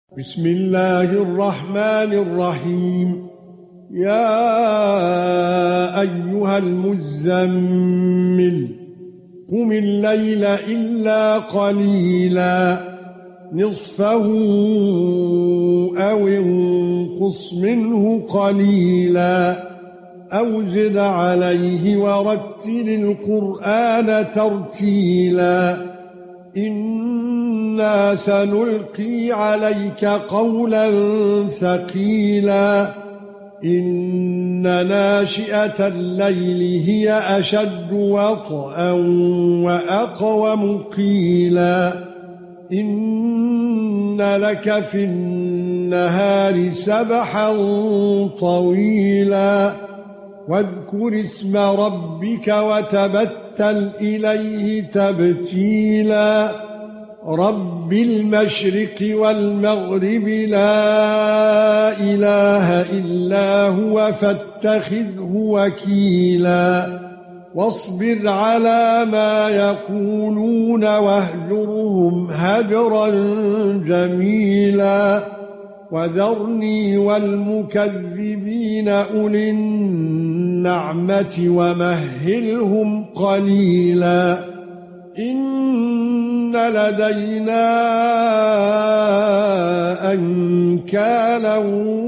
بسم الله الرحمن الرحيم. يا ايها المزمل قم الليل الا قليلا نصفه او انقص منه قليلا او زد عليه ورتل القرآن ترتيلا. إنا سنلقي عليك قولا ثقيلا. إن ناشئة الليل هي أشد وطئا وأقوم قيلا. إن لك في النهار سبحا طويلا. واذكر اسم ربك وتبتل إليه تبتيلا. رب المشرق والمغرب لا إله إلا هو فاتخذه وكيلا. واصبر على ما يقولون واهجرهم هجرا جميلا. وذرني والمكذبين أولي النعمة ومهلهم قليلا. إن لدينا أنكالا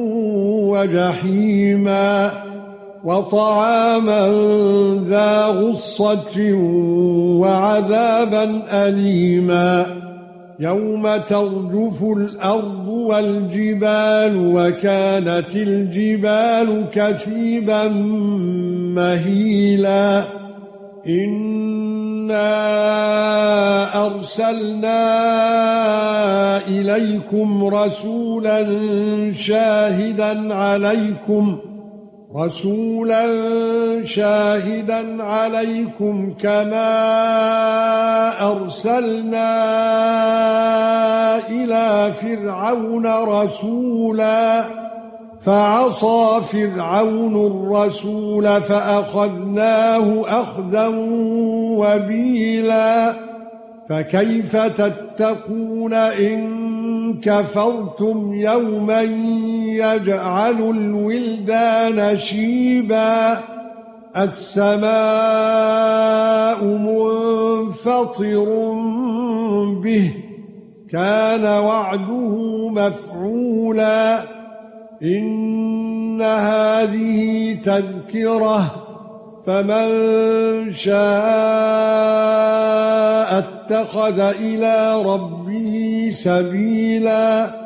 وجحيما وطعاما ذا غصة وعذابا أليما يوم ترجف الأرض والجبال وكانت الجبال كثيبا مهيلا. إنا أرسلنا إليكم رسولا شاهدا عليكم كما أرسلنا إلى فرعون رسولا فعصى فرعون الرسول فأخذناه أخذا وبيلا. فكيف تتقون إن كفرتم يوما يجعل الولدان شيبا. السماء منفطر به كان وعده مفعولا. إن هذه تذكرة فمن شاء اتخذ إلى ربه سبيلا.